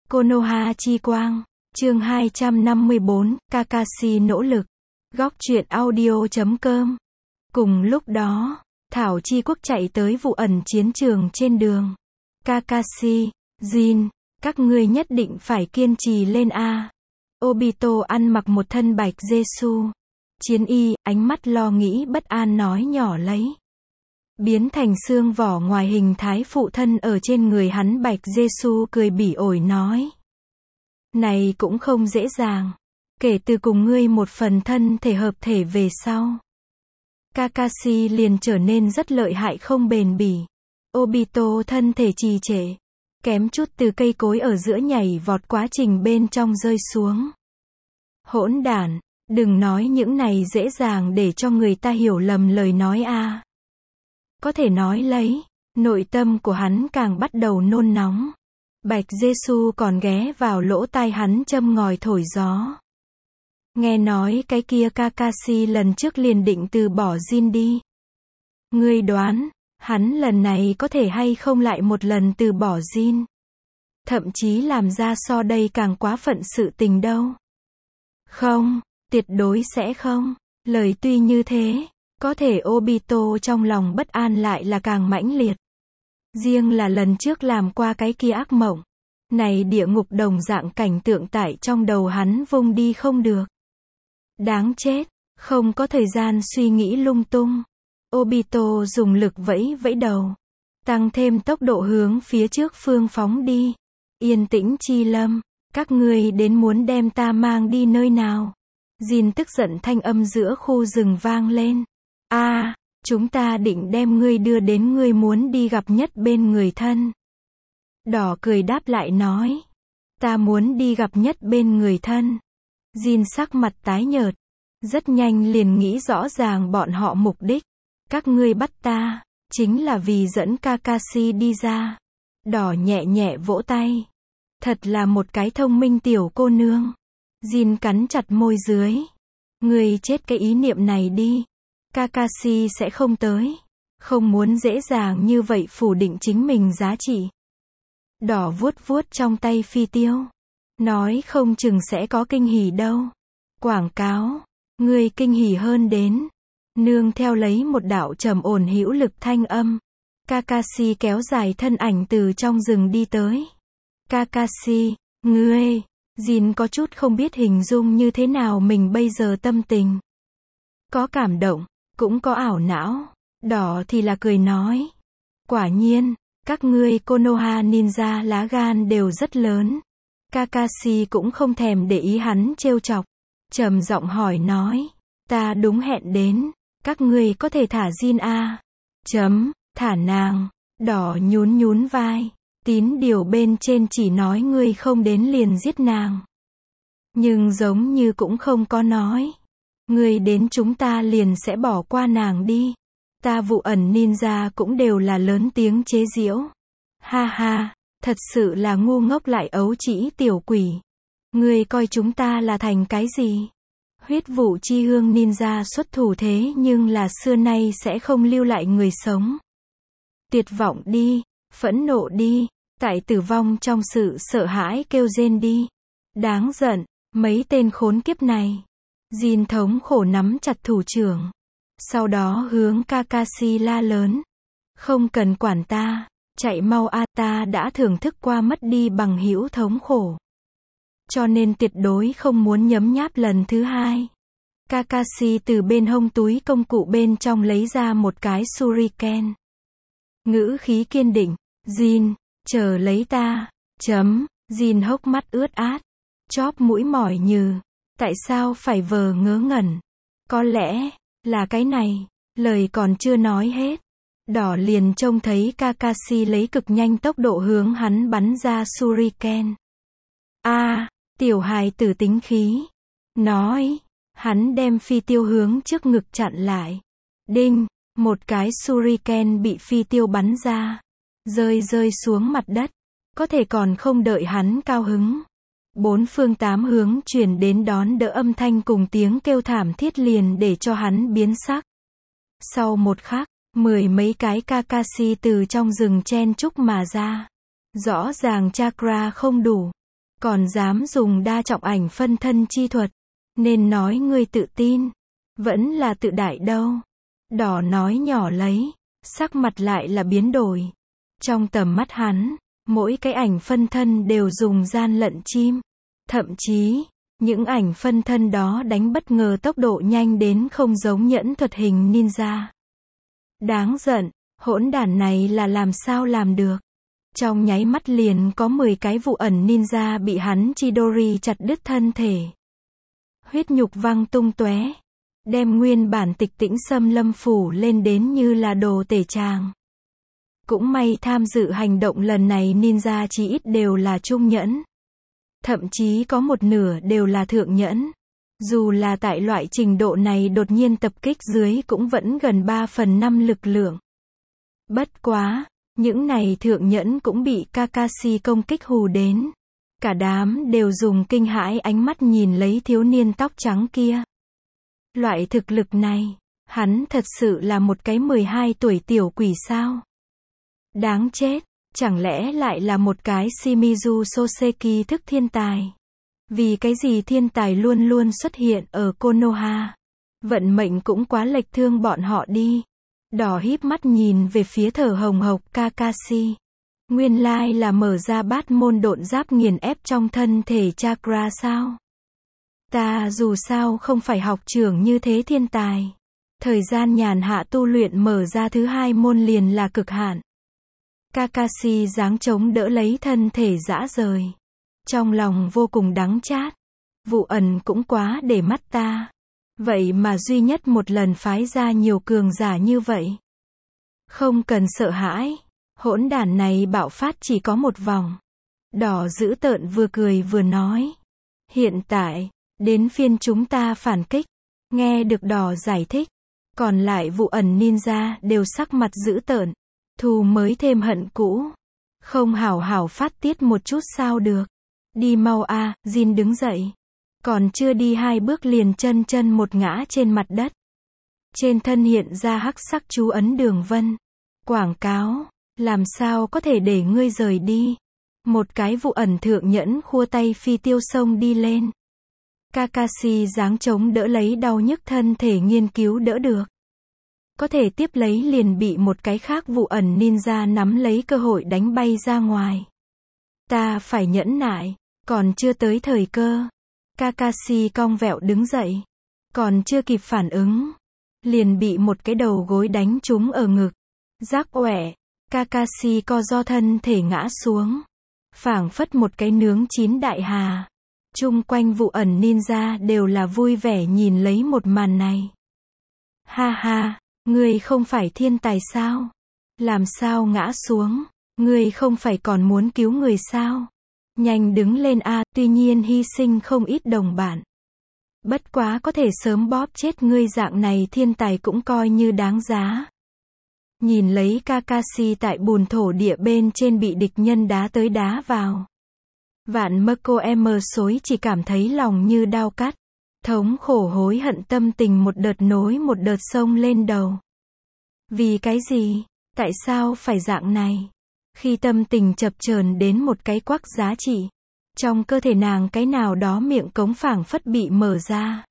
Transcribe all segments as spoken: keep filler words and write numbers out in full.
Konoha chi quang, chương hai trăm năm mươi bốn, Kakashi nỗ lực. Góc truyện audio chấm com. Cùng lúc đó, Thảo Chi Quốc chạy tới vụ ẩn chiến trường trên đường. Kakashi, Jin, các ngươi nhất định phải kiên trì lên a. Obito ăn mặc một thân bạch Jesu chiến y, ánh mắt lo nghĩ bất an nói nhỏ lấy. Biến thành xương vỏ ngoài hình thái phụ thân ở trên người hắn bạch Jesu cười bỉ ổi nói. Này cũng không dễ dàng. Kể từ cùng ngươi một phần thân thể hợp thể về sau, Kakashi liền trở nên rất lợi hại không bền bỉ. Obito thân thể trì trệ, kém chút từ cây cối ở giữa nhảy vọt quá trình bên trong rơi xuống. Hỗn đản, đừng nói những này dễ dàng để cho người ta hiểu lầm lời nói a. Có thể nói lấy, nội tâm của hắn càng bắt đầu nôn nóng. Bạch Jesu còn ghé vào lỗ tai hắn châm ngòi thổi gió. Nghe nói cái kia Kakashi lần trước liền định từ bỏ Jin đi. Ngươi đoán, hắn lần này có thể hay không lại một lần từ bỏ Jin? Thậm chí làm ra so đây càng quá phận sự tình đâu. Không, tuyệt đối sẽ không. Lời tuy như thế, có thể Obito trong lòng bất an lại là càng mãnh liệt. Riêng là lần trước làm qua cái kia ác mộng. Này địa ngục đồng dạng cảnh tượng tại trong đầu hắn vung đi không được. Đáng chết, không có thời gian suy nghĩ lung tung. Obito dùng lực vẫy vẫy đầu, tăng thêm tốc độ hướng phía trước phương phóng đi. Yên tĩnh chi lâm, các ngươi đến muốn đem ta mang đi nơi nào? Jin tức giận thanh âm giữa khu rừng vang lên. A, à, chúng ta định đem ngươi đưa đến ngươi muốn đi gặp nhất bên người thân. Đỏ cười đáp lại nói. Ta muốn đi gặp nhất bên người thân. Jin sắc mặt tái nhợt, rất nhanh liền nghĩ rõ ràng bọn họ mục đích. Các ngươi bắt ta, chính là vì dẫn Kakashi đi ra. Đỏ nhẹ nhẹ vỗ tay. Thật là một cái thông minh tiểu cô nương. Jin cắn chặt môi dưới. Ngươi chết cái ý niệm này đi. Kakashi sẽ không tới. Không muốn dễ dàng như vậy phủ định chính mình giá trị. Đỏ vuốt vuốt trong tay phi tiêu. Nói không chừng sẽ có kinh hỉ đâu. Quảng cáo. Ngươi kinh hỉ hơn đến. Nương theo lấy một đạo trầm ổn hữu lực thanh âm. Kakashi kéo dài thân ảnh từ trong rừng đi tới. Kakashi, ngươi. Jin có chút không biết hình dung như thế nào mình bây giờ tâm tình. Có cảm động, cũng có ảo não. Đỏ thì là cười nói. Quả nhiên, các ngươi Konoha ninja lá gan đều rất lớn. Kakashi cũng không thèm để ý hắn trêu chọc. Trầm giọng hỏi nói. Ta đúng hẹn đến. Các ngươi có thể thả Jin a. Chấm, thả nàng. Đỏ nhún nhún vai. Tín điều bên trên chỉ nói ngươi không đến liền giết nàng. Nhưng giống như cũng không có nói. Ngươi đến chúng ta liền sẽ bỏ qua nàng đi. Ta vụ ẩn ninja cũng đều là lớn tiếng chế giễu. Ha ha, thật sự là ngu ngốc lại ấu trĩ tiểu quỷ. Ngươi coi chúng ta là thành cái gì? Huyết vụ chi hương ninja xuất thủ thế nhưng là xưa nay sẽ không lưu lại người sống. Tuyệt vọng đi, phẫn nộ đi, tại tử vong trong sự sợ hãi kêu rên đi. Đáng giận, mấy tên khốn kiếp này. Jin thống khổ nắm chặt thủ trưởng. Sau đó hướng Kakashi la lớn. Không cần quản ta, chạy mau a, ta đã thưởng thức qua mất đi bằng hữu thống khổ. Cho nên tuyệt đối không muốn nhấm nháp lần thứ hai. Kakashi từ bên hông túi công cụ bên trong lấy ra một cái shuriken. Ngữ khí kiên định. Jin, chờ lấy ta. Chấm, Jin hốc mắt ướt át. Chóp mũi mỏi nhừ. Tại sao phải vờ ngớ ngẩn? Có lẽ là cái này. Lời còn chưa nói hết. Đỏ liền trông thấy Kakashi lấy cực nhanh tốc độ hướng hắn bắn ra shuriken. A, à, tiểu hài tử tính khí. Nói. Hắn đem phi tiêu hướng trước ngực chặn lại. Đinh, một cái shuriken bị phi tiêu bắn ra. Rơi rơi xuống mặt đất. Có thể còn không đợi hắn cao hứng. Bốn phương tám hướng truyền đến đón đỡ âm thanh cùng tiếng kêu thảm thiết liền để cho hắn biến sắc. Sau một khắc, mười mấy cái Kakashi từ trong rừng chen chúc mà ra. Rõ ràng chakra không đủ. Còn dám dùng đa trọng ảnh phân thân chi thuật. Nên nói ngươi tự tin. Vẫn là tự đại đâu. Đỏ nói nhỏ lấy. Sắc mặt lại là biến đổi. Trong tầm mắt hắn, mỗi cái ảnh phân thân đều dùng gian lận chim. Thậm chí, những ảnh phân thân đó đánh bất ngờ tốc độ nhanh đến không giống nhẫn thuật hình ninja. Đáng giận, hỗn đản này là làm sao làm được. Trong nháy mắt liền có mười cái vụ ẩn ninja bị hắn Chidori chặt đứt thân thể. Huyết nhục văng tung tóe, đem nguyên bản tịch tĩnh xâm lâm phủ lên đến như là đồ tể tràng. Cũng may tham dự hành động lần này ninja chí ít đều là trung nhẫn. Thậm chí có một nửa đều là thượng nhẫn. Dù là tại loại trình độ này đột nhiên tập kích dưới cũng vẫn gần ba phần năm lực lượng. Bất quá, những này thượng nhẫn cũng bị Kakashi công kích hù đến. Cả đám đều dùng kinh hãi ánh mắt nhìn lấy thiếu niên tóc trắng kia. Loại thực lực này, hắn thật sự là một cái mười hai tuổi tiểu quỷ sao? Đáng chết, chẳng lẽ lại là một cái Shimizu Soseki thức thiên tài? Vì cái gì thiên tài luôn luôn xuất hiện ở Konoha? Vận mệnh cũng quá lệch thương bọn họ đi. Đỏ híp mắt nhìn về phía thở hồng hộc Kakashi. Nguyên lai là mở ra bát môn độn giáp nghiền ép trong thân thể chakra sao? Ta dù sao không phải học trưởng như thế thiên tài. Thời gian nhàn hạ tu luyện mở ra thứ hai môn liền là cực hạn. Kakashi giáng chống đỡ lấy thân thể rã rời. Trong lòng vô cùng đắng chát. Vụ ẩn cũng quá để mắt ta. Vậy mà duy nhất một lần phái ra nhiều cường giả như vậy. Không cần sợ hãi. Hỗn đản này bạo phát chỉ có một vòng. Đỏ dữ tợn vừa cười vừa nói. Hiện tại, đến phiên chúng ta phản kích. Nghe được đỏ giải thích. Còn lại vụ ẩn ninja đều sắc mặt dữ tợn. Thù mới thêm hận cũ. Không hảo hảo phát tiết một chút sao được. Đi mau a, à, Jin đứng dậy. Còn chưa đi hai bước liền chân chân một ngã trên mặt đất. Trên thân hiện ra hắc sắc chú ấn đường vân. Quảng cáo, làm sao có thể để ngươi rời đi. Một cái vụ ẩn thượng nhẫn khua tay phi tiêu xông đi lên. Kakashi giáng chống đỡ lấy đau nhức thân thể nghiên cứu đỡ được. Có thể tiếp lấy liền bị một cái khác vụ ẩn ninja nắm lấy cơ hội đánh bay ra ngoài. Ta phải nhẫn nại, còn chưa tới thời cơ. Kakashi cong vẹo đứng dậy. Còn chưa kịp phản ứng. Liền bị một cái đầu gối đánh trúng ở ngực. Rắc oẻ. Kakashi co do thân thể ngã xuống. Phảng phất một cái nướng chín đại hà. Chung quanh vụ ẩn ninja đều là vui vẻ nhìn lấy một màn này. Ha ha, ngươi không phải thiên tài sao? Làm sao ngã xuống? Ngươi không phải còn muốn cứu người sao? Nhanh đứng lên a, tuy nhiên hy sinh không ít đồng bạn. Bất quá có thể sớm bóp chết ngươi dạng này thiên tài cũng coi như đáng giá. Nhìn lấy Kakashi tại bùn thổ địa bên trên bị địch nhân đá tới đá vào. Vạn Mako em xối chỉ cảm thấy lòng như đao cắt. Thống khổ hối hận tâm tình một đợt nối một đợt sông lên đầu. Vì cái gì? Tại sao phải dạng này? Khi tâm tình chập chờn đến một cái quắc giá trị. Trong cơ thể nàng cái nào đó miệng cống phảng phất bị mở ra.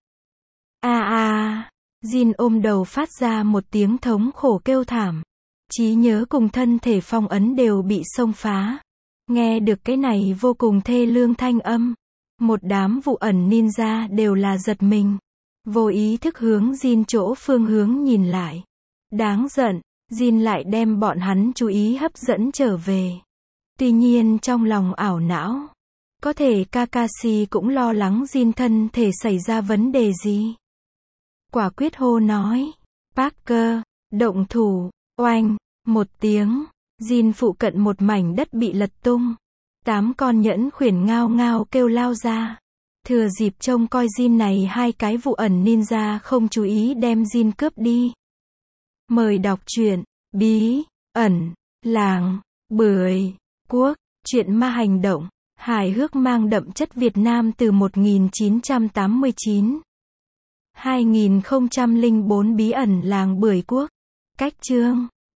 A a, Jin ôm đầu phát ra một tiếng thống khổ kêu thảm. Trí nhớ cùng thân thể phong ấn đều bị xông phá. Nghe được cái này vô cùng thê lương thanh âm. Một đám vụ ẩn ninja đều là giật mình. Vô ý thức hướng Jin chỗ phương hướng nhìn lại. Đáng giận, Jin lại đem bọn hắn chú ý hấp dẫn trở về. Tuy nhiên trong lòng ảo não. Có thể Kakashi cũng lo lắng Jin thân thể xảy ra vấn đề gì. Quả quyết hô nói. Parker, động thủ, oanh, một tiếng. Jin phụ cận một mảnh đất bị lật tung. Tám con nhẫn khuyển ngao ngao kêu lao ra. Thừa dịp trông coi Jin này hai cái vụ ẩn ninja không chú ý đem Jin cướp đi. Mời đọc truyện Bí ẩn làng Bưởi Quốc. Truyện ma hành động, hài hước mang đậm chất Việt Nam từ một nghìn chín trăm tám mươi chín. hai nghìn không trăm lẻ bốn Bí ẩn làng Bưởi Quốc. Cách chương